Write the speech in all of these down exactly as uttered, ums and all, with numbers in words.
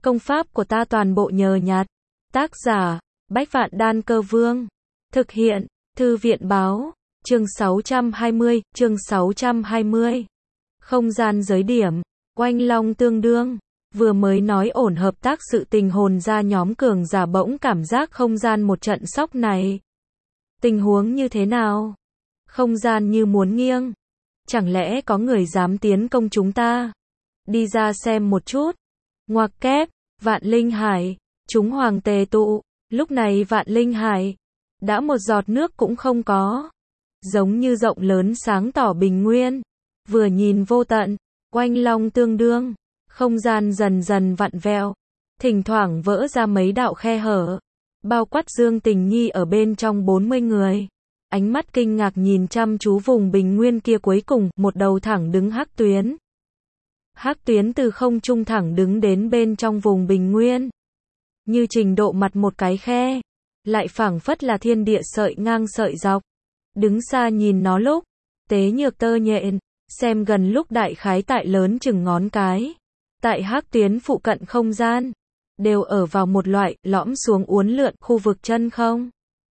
Công pháp của ta toàn bộ nhờ nhặt. Tác giả, Bách Vạn Đan Cơ Vương. Thực hiện, Thư viện Báo. Chương sáu trăm hai mươi, chương sáu trăm hai mươi. Không gian giới điểm, oanh long tương đương. Vừa mới nói ổn hợp tác sự tình hồn ra nhóm cường giả bỗng cảm giác không gian một trận sóc này. Tình huống như thế nào? Không gian như muốn nghiêng. Chẳng lẽ có người dám tiến công chúng ta? Đi ra xem một chút. Ngoặc kép, Vạn Linh Hải, chúng hoàng tề tụ. Lúc này Vạn Linh Hải đã một giọt nước cũng không có. Giống như rộng lớn sáng tỏ bình nguyên. Vừa nhìn vô tận, oanh long tương đương. Không gian dần dần vặn vẹo. Thỉnh thoảng vỡ ra mấy đạo khe hở. Bao quát Dương Tình Nhi ở bên trong bốn mươi người. Ánh mắt kinh ngạc nhìn chăm chú vùng bình nguyên kia, cuối cùng một đầu thẳng đứng hắc tuyến. Hắc tuyến từ không trung thẳng đứng đến bên trong vùng bình nguyên. Như trình độ mặt một cái khe. Lại phảng phất là thiên địa sợi ngang sợi dọc. Đứng xa nhìn nó lúc tế nhược tơ nhện, xem gần lúc đại khái tại lớn chừng ngón cái. Tại hắc tuyến phụ cận không gian, đều ở vào một loại lõm xuống uốn lượn khu vực chân không.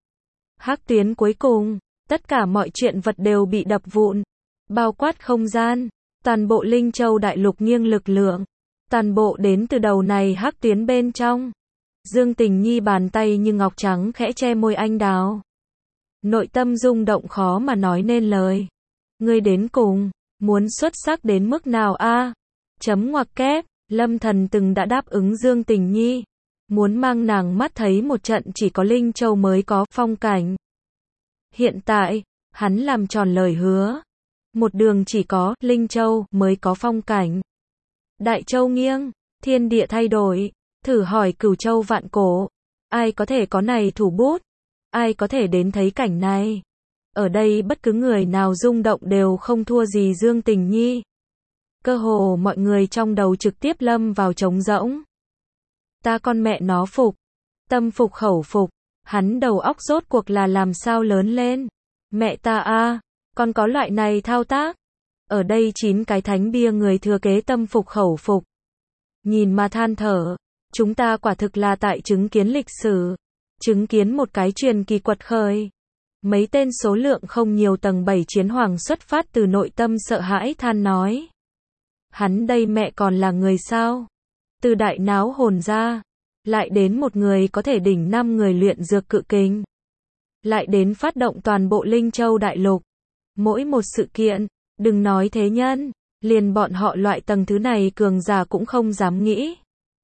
Hắc tuyến cuối cùng, tất cả mọi chuyện vật đều bị đập vụn, bao quát không gian, toàn bộ Linh Châu đại lục nghiêng lực lượng, toàn bộ đến từ đầu này hắc tuyến bên trong. Dương Tình Nhi bàn tay như ngọc trắng khẽ che môi anh đào. Nội tâm rung động khó mà nói nên lời. Ngươi đến cùng, muốn xuất sắc đến mức nào a? Chấm ngoặc kép, Lâm Thần từng đã đáp ứng Dương Tình Nhi. Muốn mang nàng mắt thấy một trận chỉ có Linh Châu mới có phong cảnh. Hiện tại, hắn làm tròn lời hứa. Một đường chỉ có Linh Châu mới có phong cảnh. Đại Châu nghiêng, thiên địa thay đổi. Thử hỏi Cửu Châu vạn cổ. Ai có thể có này thủ bút? Ai có thể đến thấy cảnh này? Ở đây bất cứ người nào rung động đều không thua gì Dương Tình Nhi. Cơ hồ mọi người trong đầu trực tiếp lâm vào trống rỗng. Ta con mẹ nó phục. Tâm phục khẩu phục. Hắn đầu óc rốt cuộc là làm sao lớn lên. Mẹ ta a, còn có loại này thao tác. Ở đây chín cái thánh bia người thừa kế tâm phục khẩu phục. Nhìn mà than thở. Chúng ta quả thực là tại chứng kiến lịch sử. Chứng kiến một cái truyền kỳ quật khởi. Mấy tên số lượng không nhiều tầng bảy chiến hoàng xuất phát từ nội tâm sợ hãi than nói. Hắn đây mẹ còn là người sao? Từ đại náo hồn ra. Lại đến một người có thể đỉnh năm người luyện dược cự kình. Lại đến phát động toàn bộ Linh Châu đại lục. Mỗi một sự kiện, đừng nói thế nhân, liền bọn họ loại tầng thứ này cường giả cũng không dám nghĩ.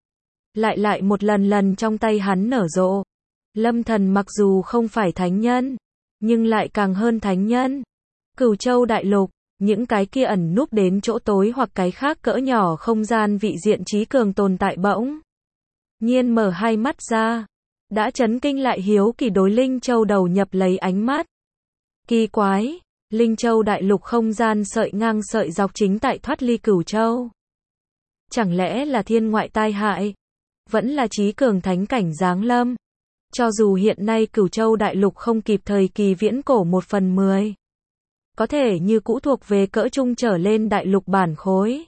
Lại lại một lần lần trong tay hắn nở rộ. Lâm Thần mặc dù không phải thánh nhân, nhưng lại càng hơn thánh nhân. Cửu Châu đại lục, những cái kia ẩn núp đến chỗ tối hoặc cái khác cỡ nhỏ không gian vị diện trí cường tồn tại bỗng nhiên mở hai mắt ra, đã chấn kinh lại hiếu kỳ đối Linh Châu đầu nhập lấy ánh mắt. Kỳ quái, Linh Châu đại lục không gian sợi ngang sợi dọc chính tại thoát ly Cửu Châu. Chẳng lẽ là thiên ngoại tai hại? Vẫn là trí cường thánh cảnh giáng lâm. Cho dù hiện nay Cửu Châu đại lục không kịp thời kỳ viễn cổ một phần mười. Có thể như cũ thuộc về cỡ trung trở lên đại lục bản khối.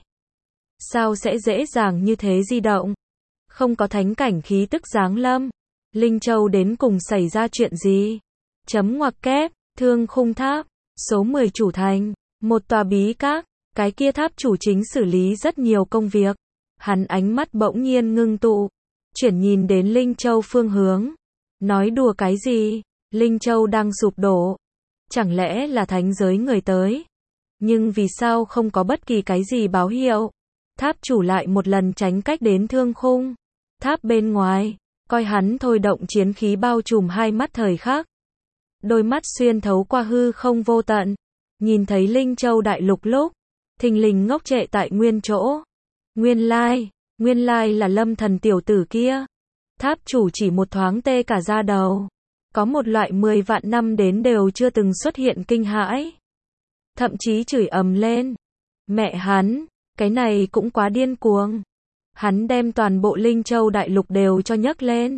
Sao sẽ dễ dàng như thế di động? Không có thánh cảnh khí tức giáng lâm. Linh Châu đến cùng xảy ra chuyện gì? Chấm ngoặc kép, Thương Khung Tháp, số mười chủ thành, một tòa bí các, cái kia tháp chủ chính xử lý rất nhiều công việc. Hắn ánh mắt bỗng nhiên ngưng tụ, chuyển nhìn đến Linh Châu phương hướng. Nói đùa cái gì? Linh Châu đang sụp đổ. Chẳng lẽ là thánh giới người tới? Nhưng vì sao không có bất kỳ cái gì báo hiệu? Tháp chủ lại một lần tránh cách đến Thương Khung Tháp bên ngoài, coi hắn thôi động chiến khí bao trùm hai mắt thời khắc. Đôi mắt xuyên thấu qua hư không vô tận, nhìn thấy Linh Châu đại lục lúc, thình lình ngốc trệ tại nguyên chỗ. Nguyên lai, nguyên lai là Lâm Thần tiểu tử kia. Tháp chủ chỉ một thoáng tê cả da đầu. Có một loại mười vạn năm đến đều chưa từng xuất hiện kinh hãi. Thậm chí chửi ầm lên. Mẹ hắn, cái này cũng quá điên cuồng. Hắn đem toàn bộ Linh Châu đại lục đều cho nhấc lên.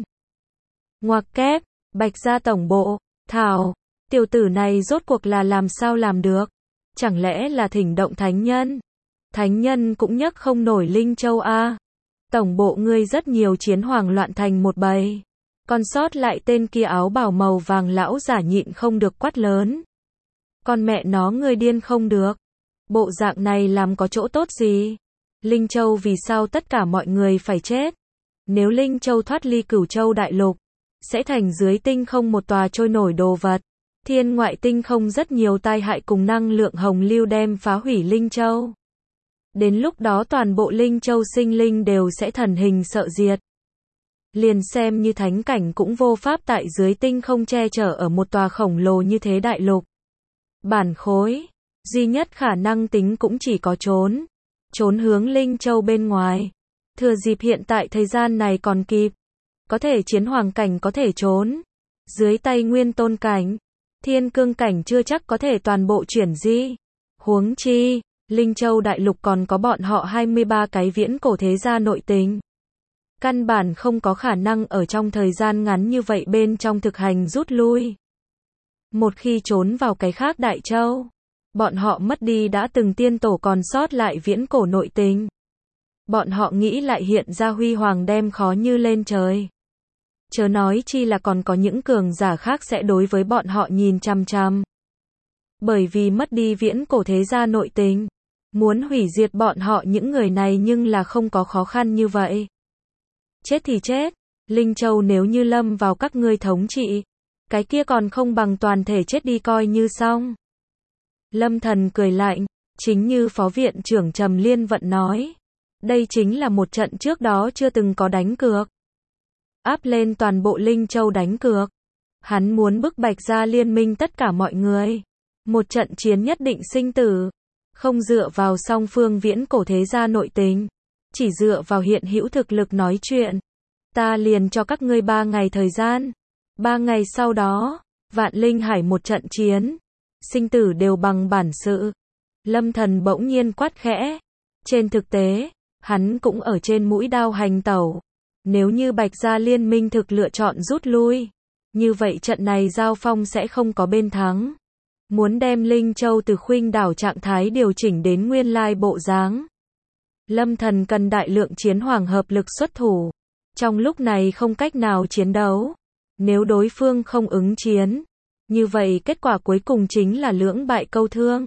Ngoặc kép, Bạch gia tổng bộ, thảo, tiểu tử này rốt cuộc là làm sao làm được? Chẳng lẽ là thỉnh động thánh nhân? Thánh nhân cũng nhấc không nổi Linh Châu a? Tổng bộ ngươi rất nhiều chiến hoàng loạn thành một bầy. Còn sót lại tên kia áo bào màu vàng lão giả nhịn không được quát lớn. Con mẹ nó ngươi điên không được. Bộ dạng này làm có chỗ tốt gì? Linh Châu vì sao tất cả mọi người phải chết? Nếu Linh Châu thoát ly Cửu Châu đại lục, sẽ thành dưới tinh không một tòa trôi nổi đồ vật. Thiên ngoại tinh không rất nhiều tai hại cùng năng lượng hồng lưu đem phá hủy Linh Châu. Đến lúc đó toàn bộ Linh Châu sinh linh đều sẽ thần hình sợ diệt. Liền xem như thánh cảnh cũng vô pháp tại dưới tinh không che chở ở một tòa khổng lồ như thế đại lục. Bản khối, duy nhất khả năng tính cũng chỉ có trốn. Trốn hướng Linh Châu bên ngoài. Thừa dịp hiện tại thời gian này còn kịp. Có thể chiến hoàng cảnh có thể trốn. Dưới tay nguyên tôn cảnh, thiên cương cảnh chưa chắc có thể toàn bộ chuyển di. Huống chi, Linh Châu đại lục còn có bọn họ hai mươi ba cái viễn cổ thế gia nội tình. Căn bản không có khả năng ở trong thời gian ngắn như vậy bên trong thực hành rút lui. Một khi trốn vào cái khác đại châu, bọn họ mất đi đã từng tiên tổ còn sót lại viễn cổ nội tình. Bọn họ nghĩ lại hiện ra huy hoàng đem khó như lên trời. Chớ nói chi là còn có những cường giả khác sẽ đối với bọn họ nhìn chằm chằm. Bởi vì mất đi viễn cổ thế gia nội tình, muốn hủy diệt bọn họ những người này nhưng là không có khó khăn như vậy. Chết thì chết, Linh Châu nếu như lâm vào các ngươi thống trị, cái kia còn không bằng toàn thể chết đi coi như xong. Lâm Thần cười lạnh, chính như Phó Viện trưởng Trầm Liên Vận nói. Đây chính là một trận trước đó chưa từng có đánh cược. Áp lên toàn bộ Linh Châu đánh cược. Hắn muốn bức bạch ra liên minh tất cả mọi người. Một trận chiến nhất định sinh tử. Không dựa vào song phương viễn cổ thế gia nội tình. Chỉ dựa vào hiện hữu thực lực nói chuyện. Ta liền cho các ngươi ba ngày thời gian. Ba ngày sau đó, Vạn Linh Hải một trận chiến. Sinh tử đều bằng bản sự. Lâm Thần bỗng nhiên quát khẽ. Trên thực tế, hắn cũng ở trên mũi đao hành tẩu. Nếu như Bạch Gia Liên minh thực lựa chọn rút lui, như vậy trận này giao phong sẽ không có bên thắng. Muốn đem Linh Châu từ khuynh đảo trạng thái điều chỉnh đến nguyên lai bộ dáng. Lâm Thần cần đại lượng chiến hoàng hợp lực xuất thủ. Trong lúc này không cách nào chiến đấu. Nếu đối phương không ứng chiến, như vậy kết quả cuối cùng chính là lưỡng bại câu thương.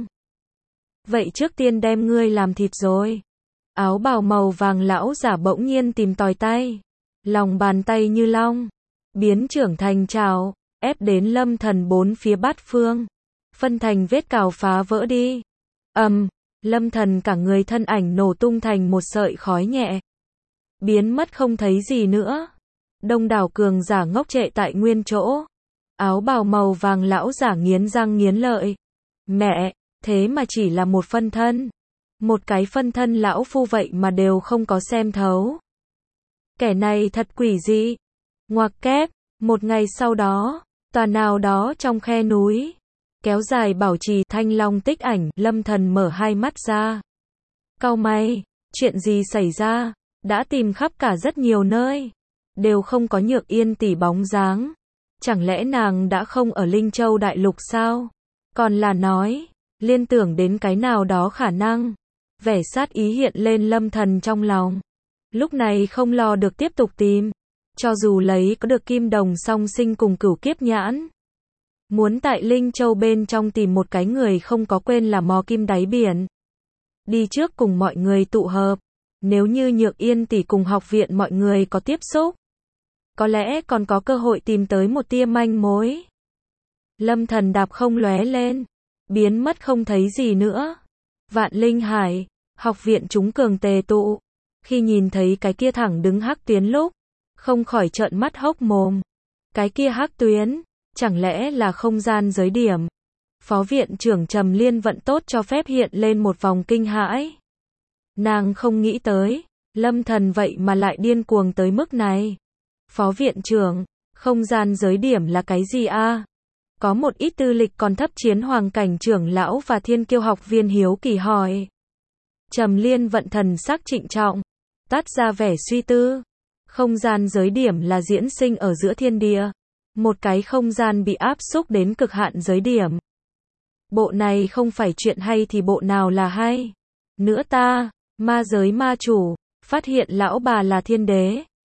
Vậy trước tiên đem ngươi làm thịt rồi. Áo bào màu vàng lão giả bỗng nhiên tìm tòi tay. Lòng bàn tay như long. Biến trưởng thành trào, ép đến Lâm Thần bốn phía bát phương. Phân thành vết cào phá vỡ đi. Ầm, um, Lâm Thần cả người thân ảnh nổ tung thành một sợi khói nhẹ. Biến mất không thấy gì nữa. Đông đảo cường giả ngốc trệ tại nguyên chỗ. Áo bào màu vàng lão giả nghiến răng nghiến lợi. Mẹ, thế mà chỉ là một phân thân. Một cái phân thân lão phu vậy mà đều không có xem thấu. Kẻ này thật quỷ dị. Ngoặc kép, một ngày sau đó, tòa nào đó trong khe núi, kéo dài bảo trì thanh long tích ảnh, Lâm Thần mở hai mắt ra. Cau mày, chuyện gì xảy ra? Đã tìm khắp cả rất nhiều nơi, đều không có Nhược Yên tỷ bóng dáng. Chẳng lẽ nàng đã không ở Linh Châu đại lục sao? Còn là nói, liên tưởng đến cái nào đó khả năng. Vẻ sát ý hiện lên Lâm Thần trong lòng. Lúc này không lo được tiếp tục tìm. Cho dù lấy có được kim đồng song sinh cùng cửu kiếp nhãn. Muốn tại Linh Châu bên trong tìm một cái người không có quên là mò kim đáy biển. Đi trước cùng mọi người tụ hợp. Nếu như Nhược Yên tỷ cùng học viện mọi người có tiếp xúc, có lẽ còn có cơ hội tìm tới một tia manh mối. Lâm Thần đạp không lóe lên, biến mất không thấy gì nữa. Vạn Linh Hải, học viện chúng cường tề tụ. Khi nhìn thấy cái kia thẳng đứng hắc tuyến lúc, không khỏi trợn mắt hốc mồm. Cái kia hắc tuyến, chẳng lẽ là không gian giới điểm? Phó viện trưởng Trầm Liên Vận tốt cho phép hiện lên một vòng kinh hãi. Nàng không nghĩ tới, Lâm Thần vậy mà lại điên cuồng tới mức này. Phó viện trưởng, không gian giới điểm là cái gì a? Có một ít tư lịch còn thấp chiến hoàng cảnh trưởng lão và thiên kiêu học viên hiếu kỳ hỏi. Trầm Liên Vận thần sắc trịnh trọng, tắt ra vẻ suy tư. Không gian giới điểm là diễn sinh ở giữa thiên địa. Một cái không gian bị áp xúc đến cực hạn giới điểm. Bộ này không phải chuyện hay thì bộ nào là hay? Nữa ta, ma giới ma chủ, Phát hiện lão bà là thiên đế.